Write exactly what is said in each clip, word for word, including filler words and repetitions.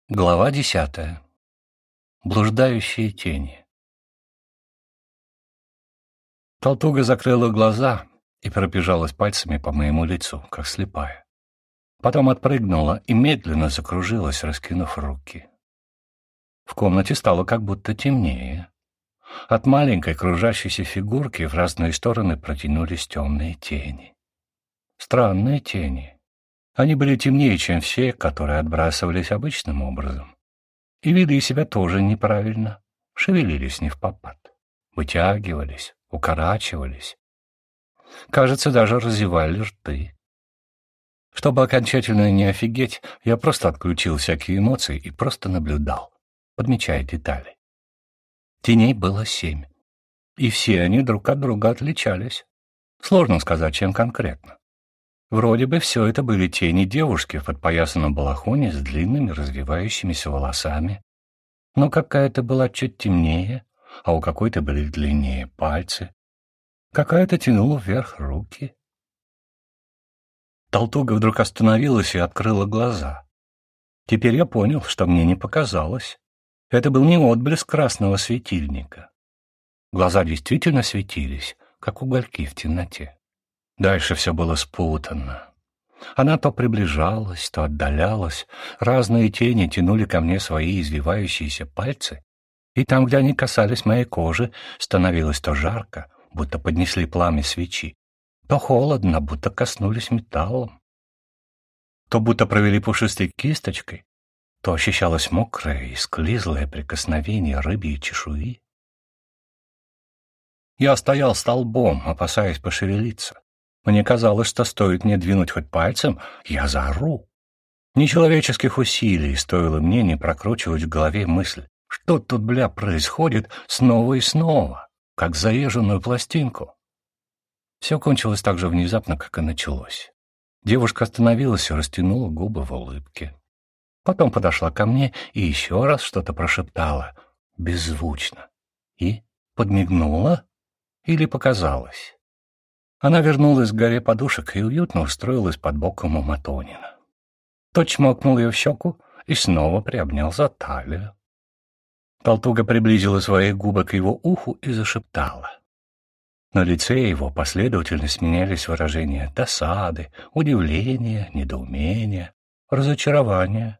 Глава десятая. Блуждающие тени. Толтуга закрыла глаза и пробежалась пальцами по моему лицу, как слепая. Потом отпрыгнула и медленно закружилась, раскинув руки. В комнате стало как будто темнее. От маленькой кружащейся фигурки в разные стороны протянулись темные тени. Странные тени. Они были темнее, чем все, которые отбрасывались обычным образом. И вели себя тоже неправильно, шевелились невпопад, вытягивались, укорачивались. Кажется, даже разевали рты. Чтобы окончательно не офигеть, я просто отключил всякие эмоции и просто наблюдал, подмечая детали. Теней было семь, и все они друг от друга отличались. Сложно сказать, чем конкретно. Вроде бы все это были тени девушки в подпоясанном балахоне с длинными развивающимися волосами. Но какая-то была чуть темнее, а у какой-то были длиннее пальцы. Какая-то тянула вверх руки. Толтуга вдруг остановилась и открыла глаза. Теперь я понял, что мне не показалось. Это был не отблеск красного светильника. Глаза действительно светились, как угольки в темноте. Дальше все было спутанно. Она то приближалась, то отдалялась, разные тени тянули ко мне свои извивающиеся пальцы, и там, где они касались моей кожи, становилось то жарко, будто поднесли пламя свечи, то холодно, будто коснулись металлом, то будто провели пушистой кисточкой, то ощущалось мокрое и склизлое прикосновение рыбьей чешуи. Я стоял столбом, опасаясь пошевелиться. Мне казалось, что стоит мне двинуть хоть пальцем, я заору. Нечеловеческих усилий стоило мне не прокручивать в голове мысль, что тут, бля, происходит снова и снова, как заезженную пластинку. Все кончилось так же внезапно, как и началось. Девушка остановилась и растянула губы в улыбке. Потом подошла ко мне и еще раз что-то прошептала, беззвучно, и подмигнула или показалось. Она вернулась к горе подушек и уютно устроилась под боком у Матонина. Тот чмокнул ее в щеку и снова приобнял за талию. Толтуга приблизила свои губы к его уху и зашептала. На лице его последовательно сменялись выражения досады, удивления, недоумения, разочарования.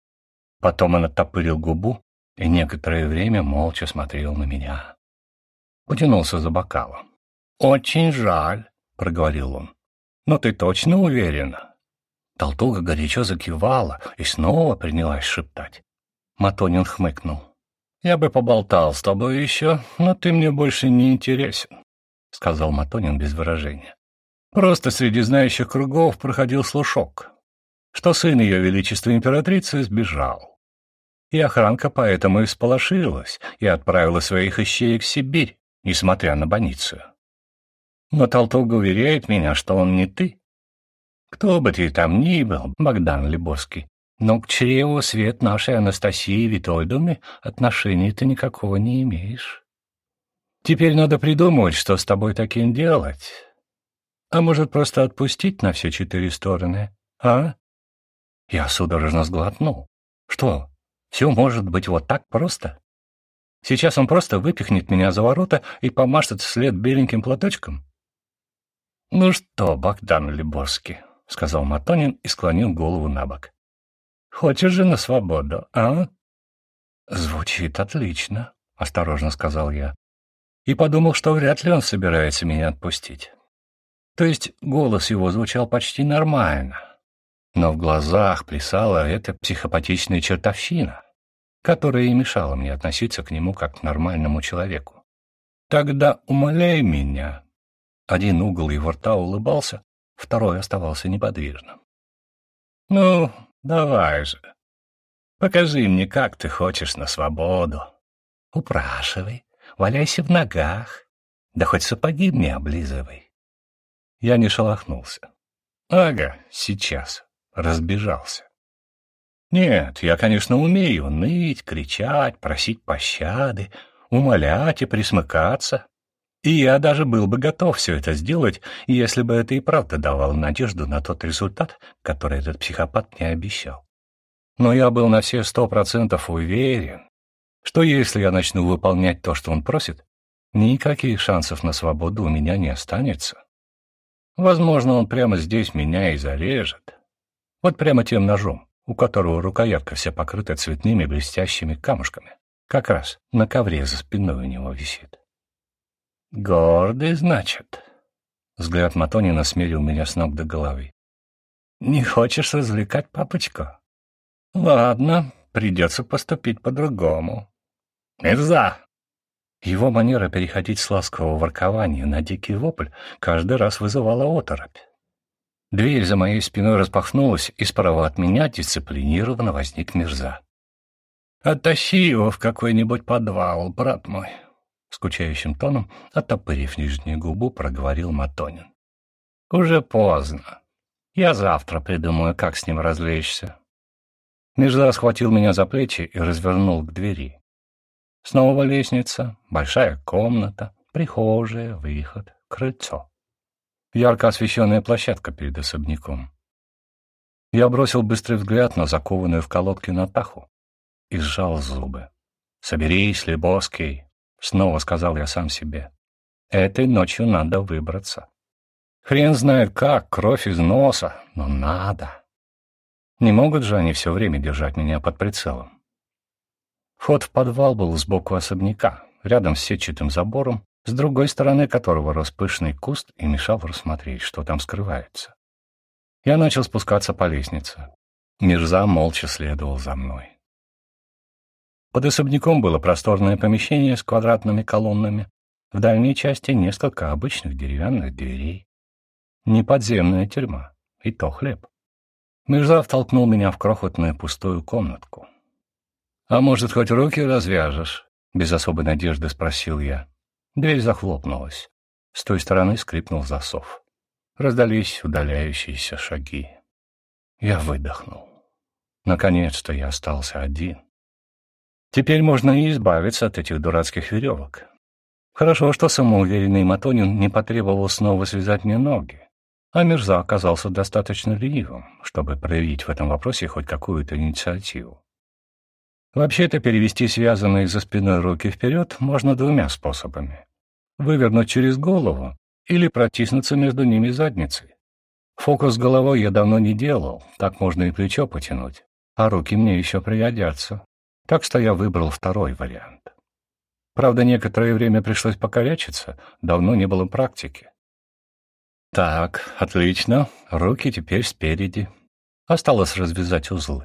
Потом он оттопырил губу и некоторое время молча смотрел на меня. Потянулся за бокалом. «Очень жаль», — проговорил он. «Но ты точно уверена?» Толтуга горячо закивала и снова принялась шептать. Матонин хмыкнул. «Я бы поболтал с тобой еще, но ты мне больше не интересен», — сказал Матонин без выражения. «Просто среди знающих кругов проходил слушок, что сын ее величества императрицы сбежал. И охранка поэтому и всполошилась и отправила своих ищеек в Сибирь, несмотря на больницу. Но Толтуга уверяет меня, что он не ты. Кто бы ты там ни был, Богдан Лебовский, но к чреву свет нашей Анастасии Витольдовны отношения ты никакого не имеешь. Теперь надо придумать, что с тобой таким делать. А может, просто отпустить на все четыре стороны, а?» Я судорожно сглотнул. Что, все может быть вот так просто? Сейчас он просто выпихнет меня за ворота и помашет вслед беленьким платочком? «Ну что, Богдан Лебовский», — сказал Матонин и склонил голову на бок. «Хочешь же на свободу, а?» «Звучит отлично», — осторожно сказал я. И подумал, что вряд ли он собирается меня отпустить. То есть голос его звучал почти нормально, но в глазах плясала эта психопатичная чертовщина, которая и мешала мне относиться к нему как к нормальному человеку. «Тогда умоляй меня». Один угол его рта улыбался, второй оставался неподвижным. «Ну, давай же. Покажи мне, как ты хочешь на свободу. Упрашивай, валяйся в ногах, да хоть сапоги мне облизывай». Я не шелохнулся. «Ага, сейчас». Разбежался. Нет, я, конечно, умею ныть, кричать, просить пощады, умолять и присмыкаться. И я даже был бы готов все это сделать, если бы это и правда давало надежду на тот результат, который этот психопат мне обещал. Но я был на все сто процентов уверен, что если я начну выполнять то, что он просит, никаких шансов на свободу у меня не останется. Возможно, он прямо здесь меня и зарежет. Вот прямо тем ножом, у которого рукоятка вся покрыта цветными блестящими камушками. Как раз на ковре за спиной у него висит. «Гордый, значит?» Взгляд Матонина смерил меня с ног до головы. «Не хочешь развлекать папочку? Ладно, придется поступить по-другому. Мирза!» Его манера переходить с ласкового воркования на дикий вопль каждый раз вызывала оторопь. Дверь за моей спиной распахнулась, и справа от меня дисциплинированно возник Мирза. «Оттащи его в какой-нибудь подвал, брат мой», — скучающим тоном, оттопырив нижнюю губу, проговорил Матонин. «Уже поздно. Я завтра придумаю, как с ним развлечься». Мирза схватил меня за плечи и развернул к двери. Снова лестница, большая комната, прихожая, выход, крыльцо. Ярко освещенная площадка перед особняком. Я бросил быстрый взгляд на закованную в колодки Натаху и сжал зубы. «Соберись, Лебовский», — снова сказал я сам себе. «Этой ночью надо выбраться. Хрен знает как, кровь из носа, но надо. Не могут же они все время держать меня под прицелом». Вход в подвал был сбоку особняка, рядом с сетчатым забором, с другой стороны которого рос пышный куст и мешал рассмотреть, что там скрывается. Я начал спускаться по лестнице. Мирза молча следовал за мной. Под особняком было просторное помещение с квадратными колоннами, в дальней части несколько обычных деревянных дверей. Не подземная тюрьма, и то хлеб. Мирза втолкнул меня в крохотную пустую комнатку. «А может, хоть руки развяжешь?» — без особой надежды спросил я. Дверь захлопнулась. С той стороны скрипнул засов. Раздались удаляющиеся шаги. Я выдохнул. Наконец-то я остался один. Теперь можно и избавиться от этих дурацких веревок. Хорошо, что самоуверенный Матонин не потребовал снова связать мне ноги, а Мирза оказался достаточно ленивым, чтобы проявить в этом вопросе хоть какую-то инициативу. Вообще-то перевести связанные за спиной руки вперед можно двумя способами. Вывернуть через голову или протиснуться между ними задницей. Фокус с головой я давно не делал, так можно и плечо потянуть, а руки мне еще пригодятся. Так что я выбрал второй вариант. Правда, некоторое время пришлось покорячиться, давно не было практики. Так, отлично, руки теперь спереди. Осталось развязать узлы.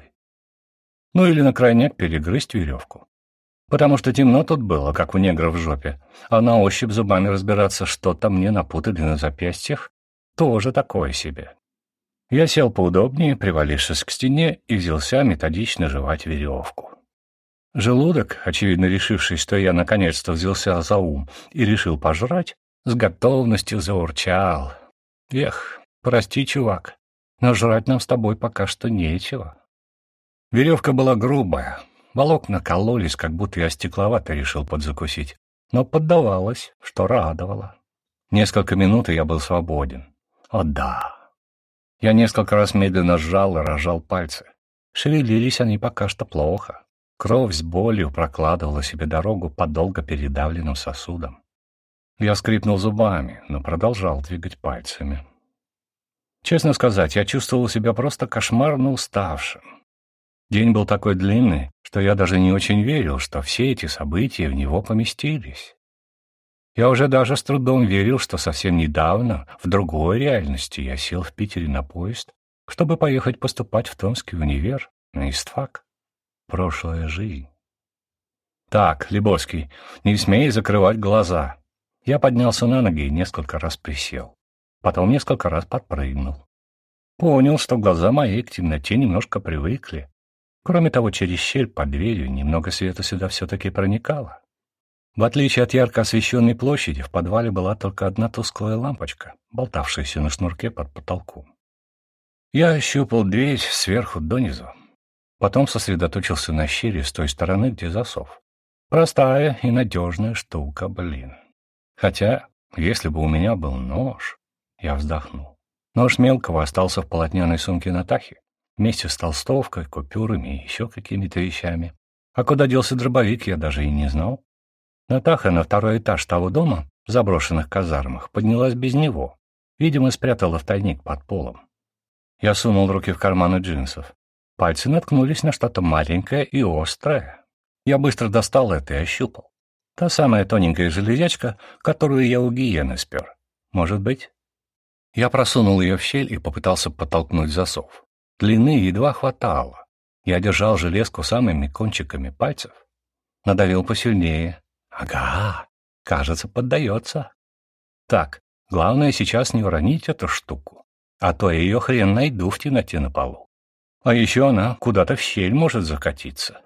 Ну или на крайняк перегрызть веревку. Потому что темно тут было, как у негра в жопе, а на ощупь зубами разбираться, что там мне напутали на запястьях, тоже такое себе. Я сел поудобнее, привалившись к стене, и взялся методично жевать веревку. Желудок, очевидно решивший, что я наконец-то взялся за ум и решил пожрать, с готовностью заурчал. Эх, прости, чувак, но жрать нам с тобой пока что нечего. Веревка была грубая, волокна кололись, как будто я стекловато решил подзакусить, но поддавалась, что радовало. Несколько минут, и я был свободен. О да! Я несколько раз медленно сжал и разжал пальцы. Шевелились они пока что плохо. Кровь с болью прокладывала себе дорогу по долго передавленным сосудам. Я скрипнул зубами, но продолжал двигать пальцами. Честно сказать, я чувствовал себя просто кошмарно уставшим. День был такой длинный, что я даже не очень верил, что все эти события в него поместились. Я уже даже с трудом верил, что совсем недавно, в другой реальности, я сел в Питере на поезд, чтобы поехать поступать в Томский универ, на истфак. Прошлая жизнь. Так, Лебовский, не смей закрывать глаза. Я поднялся на ноги и несколько раз присел. Потом несколько раз подпрыгнул. Понял, что глаза мои к темноте немножко привыкли. Кроме того, через щель под дверью немного света сюда все-таки проникало. В отличие от ярко освещенной площади, в подвале была только одна тусклая лампочка, болтавшаяся на шнурке под потолком. Я ощупал дверь сверху донизу. Потом сосредоточился на щели с той стороны, где засов. Простая и надежная штука, блин. Хотя, если бы у меня был нож... Я вздохнул. Нож мелкого остался в полотняной сумке Натахи. вместе с толстовкой, купюрами и еще какими-то вещами. А куда делся дробовик, я даже и не знал. Натаха на второй этаж того дома, в заброшенных казармах, поднялась без него. Видимо, спрятала в тайник под полом. Я сунул руки в карманы джинсов. Пальцы наткнулись на что-то маленькое и острое. Я быстро достал это и ощупал. Та самая тоненькая железячка, которую я у гиены спер. Может быть? Я просунул ее в щель и попытался подтолкнуть засов. Длины едва хватало. Я держал железку самыми кончиками пальцев. Надавил посильнее. Ага, кажется, поддается. Так, главное сейчас не уронить эту штуку, а то я ее хрен найду в темноте на полу. А еще она куда-то в щель может закатиться.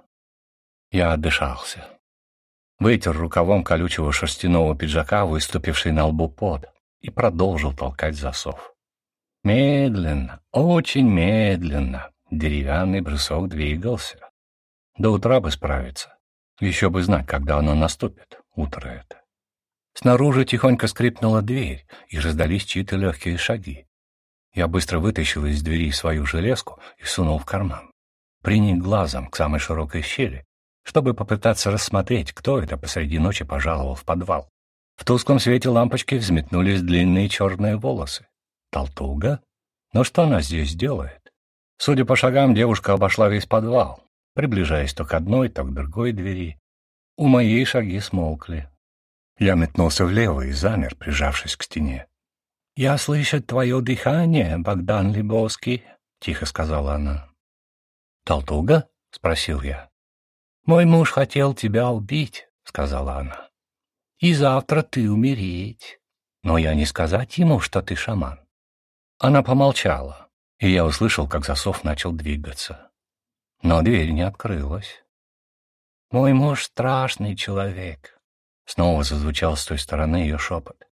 Я отдышался. Вытер рукавом колючего шерстяного пиджака, выступивший на лбу пот, и продолжил толкать засов. Медленно, очень медленно деревянный брусок двигался. До утра бы справиться. Еще бы знать, когда оно наступит, утро это. Снаружи тихонько скрипнула дверь, и раздались чьи-то легкие шаги. Я быстро вытащил из двери свою железку и сунул в карман. Приник глазом к самой широкой щели, чтобы попытаться рассмотреть, кто это посреди ночи пожаловал в подвал. В тусклом свете лампочки взметнулись длинные черные волосы. Толтуга? Но что она здесь делает? Судя по шагам, девушка обошла весь подвал, приближаясь то к одной, то к другой двери. У моей шаги смолкли. Я метнулся влево и замер, прижавшись к стене. — Я слышу твое дыхание, Богдан Лебовский, — тихо сказала она. — Толтуга? — спросил я. — Мой муж хотел тебя убить, — сказала она. — И завтра ты умереть. Но я не сказать ему, что ты шаман. Она помолчала, и я услышал, как засов начал двигаться. Но дверь не открылась. — Мой муж страшный человек, — снова зазвучал с той стороны ее шепот.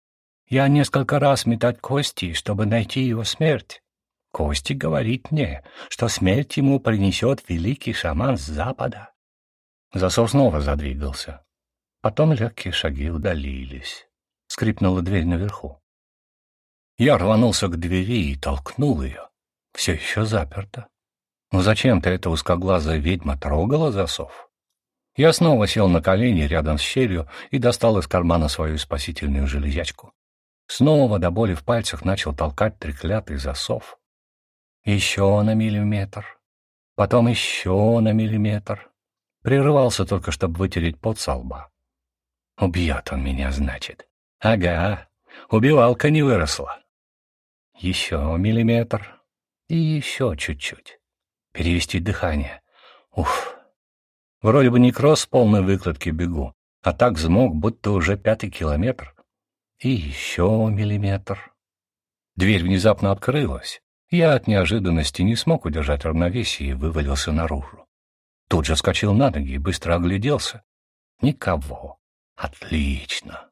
Я несколько раз метать кости, чтобы найти его смерть. Кости говорит мне, что смерть ему принесет великий шаман с запада. Засов снова задвигался. Потом легкие шаги удалились. Скрипнула дверь наверху. Я рванулся к двери и толкнул ее. Все еще заперто. Но зачем-то эта узкоглазая ведьма трогала засов. Я снова сел на колени рядом с щелью и достал из кармана свою спасительную железячку. Снова до боли в пальцах начал толкать треклятый засов. Еще на миллиметр. Потом еще на миллиметр. Прерывался только, чтобы вытереть пот со лба. Убьет он меня, значит. Ага, убивалка не выросла. Еще миллиметр. И еще чуть-чуть. Перевести дыхание. Уф. Вроде бы не кросс полной выкладки бегу, а так взмок, будто уже пятый километр. И еще миллиметр. Дверь внезапно открылась. Я от неожиданности не смог удержать равновесие и вывалился наружу. Тут же вскочил на ноги и быстро огляделся. Никого. Отлично.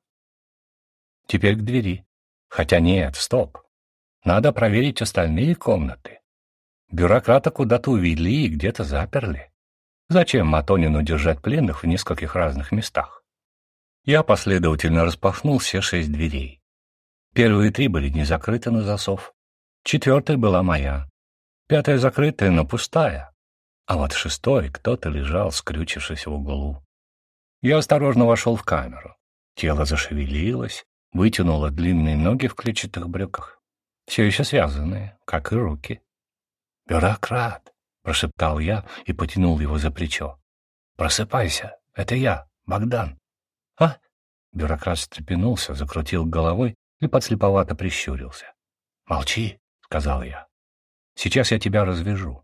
Теперь к двери. Хотя нет, стоп. Надо проверить остальные комнаты. Бюрократа куда-то увели и где-то заперли. Зачем Матонину держать пленных в нескольких разных местах? Я последовательно распахнул все шесть дверей. Первые три были не закрыты на засов. Четвертая была моя. Пятая закрытая, но пустая. А вот в шестой кто-то лежал, скрючившись в углу. Я осторожно вошел в камеру. Тело зашевелилось, вытянуло длинные ноги в клетчатых брюках. Все еще связанные, как и руки. «Бюрократ!» — прошептал я и потянул его за плечо. «Просыпайся, это я, Богдан». «А?» — бюрократ встрепенулся, закрутил головой и подслеповато прищурился. «Молчи», — сказал я. «Сейчас я тебя развяжу».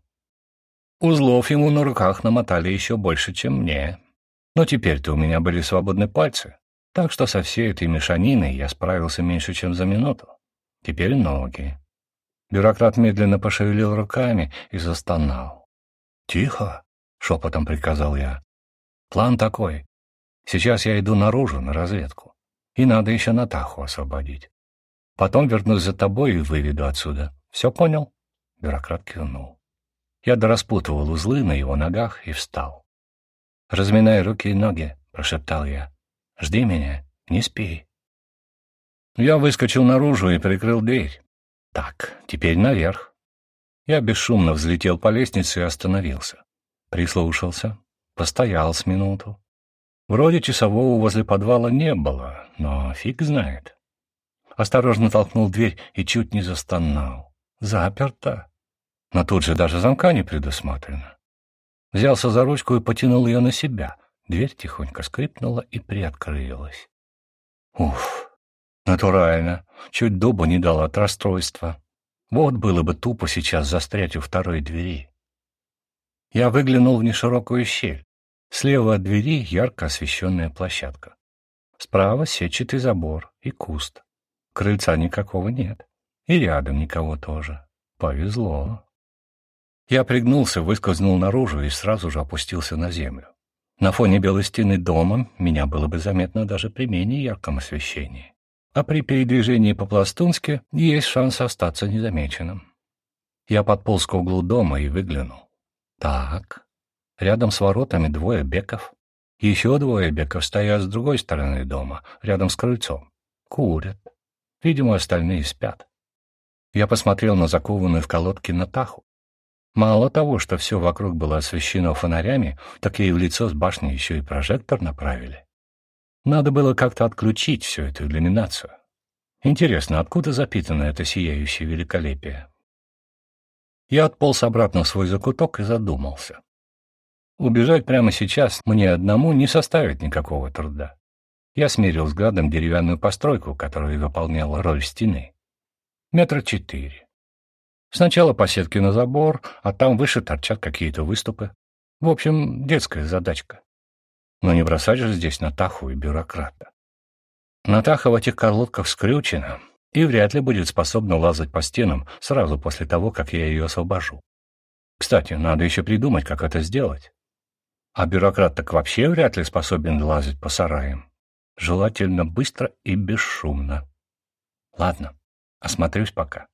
Узлов ему на руках намотали еще больше, чем мне. Но теперь-то у меня были свободны пальцы, так что со всей этой мешаниной я справился меньше, чем за минуту. Теперь ноги. Бюрократ медленно пошевелил руками и застонал. «Тихо», — шепотом приказал я. «План такой. Сейчас я иду наружу, на разведку. И надо еще Натаху освободить. Потом вернусь за тобой и выведу отсюда. Все понял?» Бюрократ кивнул. Я дораспутывал узлы на его ногах и встал. «Разминай руки и ноги», — прошептал я. «Жди меня, не спи». Я выскочил наружу и прикрыл дверь. Так, теперь наверх. Я бесшумно взлетел по лестнице и остановился. Прислушался, постоял с минуту. Вроде часового возле подвала не было, но фиг знает. Осторожно толкнул дверь и чуть не застонал. Заперто. Но тут же даже замка не предусмотрено. Взялся за ручку и потянул ее на себя. Дверь тихонько скрипнула и приоткрылась. Уф, натурально. Чуть дубу не дал от расстройства. Вот было бы тупо сейчас застрять у второй двери. Я выглянул в неширокую щель. Слева от двери ярко освещенная площадка. Справа сетчатый забор и куст. Крыльца никакого нет. И рядом никого тоже. Повезло. Я пригнулся, выскользнул наружу и сразу же опустился на землю. На фоне белой стены дома меня было бы заметно даже при менее ярком освещении. А при передвижении по-пластунски есть шанс остаться незамеченным. Я подполз к углу дома и выглянул. Так, рядом с воротами двое беков. Еще двое беков стоят с другой стороны дома, рядом с крыльцом. Курят. Видимо, остальные спят. Я посмотрел на закованную в колодки Натаху. Мало того, что все вокруг было освещено фонарями, так ей в лицо с башни еще и прожектор направили. Надо было как-то отключить всю эту иллюминацию. Интересно, откуда запитано это сияющее великолепие? Я отполз обратно в свой закуток и задумался. Убежать прямо сейчас мне одному не составит никакого труда. Я смерил взглядом деревянную постройку, которая выполняла роль стены. Метра четыре. Сначала по сетке на забор, а там выше торчат какие-то выступы. В общем, детская задачка. Но не бросать же здесь Натаху и бюрократа. Натаха в этих колодках скрючена и вряд ли будет способна лазать по стенам сразу после того, как я ее освобожу. Кстати, надо еще придумать, как это сделать. А бюрократ так вообще вряд ли способен лазать по сараям. Желательно быстро и бесшумно. Ладно, осмотрюсь пока.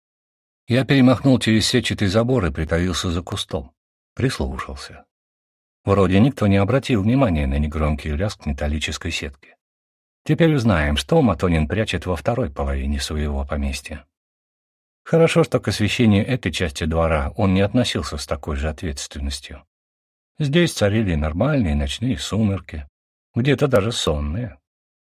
Я перемахнул через сетчатый забор и притаился за кустом. Прислушался. Вроде никто не обратил внимания на негромкий лязг металлической сетки. Теперь узнаем, что Матонин прячет во второй половине своего поместья. Хорошо, что к освещению этой части двора он не относился с такой же ответственностью. Здесь царили нормальные ночные сумерки, где-то даже сонные.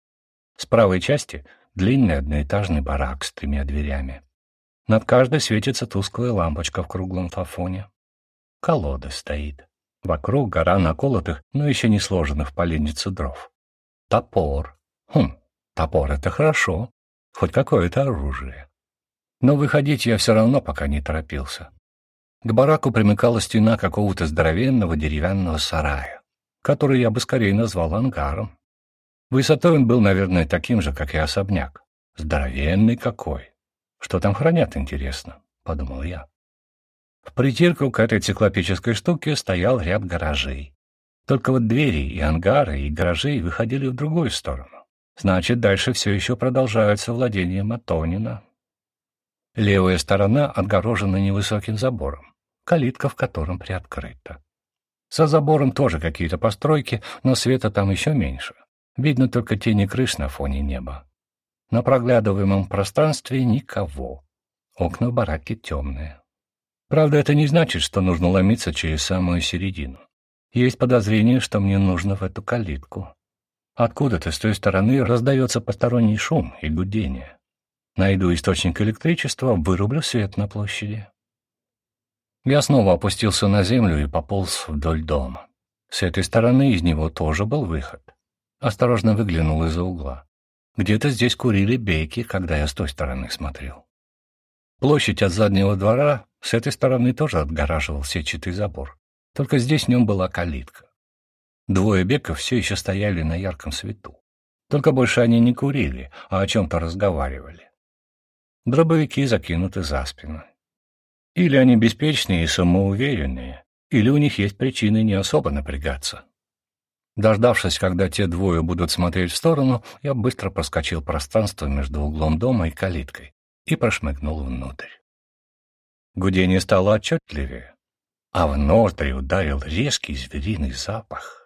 С правой части длинный одноэтажный барак с тремя дверями. Над каждой светится тусклая лампочка в круглом плафоне. Колода стоит. Вокруг гора наколотых, но еще не сложенных в поленницу дров. Топор. Хм, топор — это хорошо. Хоть какое-то оружие. Но выходить я все равно пока не торопился. К бараку примыкала стена какого-то здоровенного деревянного сарая, который я бы скорее назвал ангаром. Высотой он был, наверное, таким же, как и особняк. Здоровенный какой. Что там хранят, интересно, — подумал я. В притирку к этой циклопической штуке стоял ряд гаражей. Только вот двери и ангары, и гаражи выходили в другую сторону. Значит, дальше все еще продолжаются владения Матонина. Левая сторона отгорожена невысоким забором, калитка в котором приоткрыта. За забором тоже какие-то постройки, но света там еще меньше. Видно только тени крыш на фоне неба. На проглядываемом пространстве никого. Окна в бараке темные. Правда, это не значит, что нужно ломиться через самую середину. Есть подозрение, что мне нужно в эту калитку. Откуда-то с той стороны раздается посторонний шум и гудение. Найду источник электричества, вырублю свет на площади. Я снова опустился на землю и пополз вдоль дома. С этой стороны из него тоже был выход. Осторожно выглянул из-за угла. Где-то здесь курили бейки, когда я с той стороны смотрел. Площадь от заднего двора с этой стороны тоже отгораживал сетчатый забор. Только здесь в нем была калитка. Двое беков все еще стояли на ярком свету. Только больше они не курили, а о чем-то разговаривали. Дробовики закинуты за спину. Или они беспечные и самоуверенные, или у них есть причины не особо напрягаться. Дождавшись, когда те двое будут смотреть в сторону, я быстро проскочил пространство между углом дома и калиткой и прошмыгнул внутрь. Гудение стало отчетливее, а в ноздри ударил резкий звериный запах.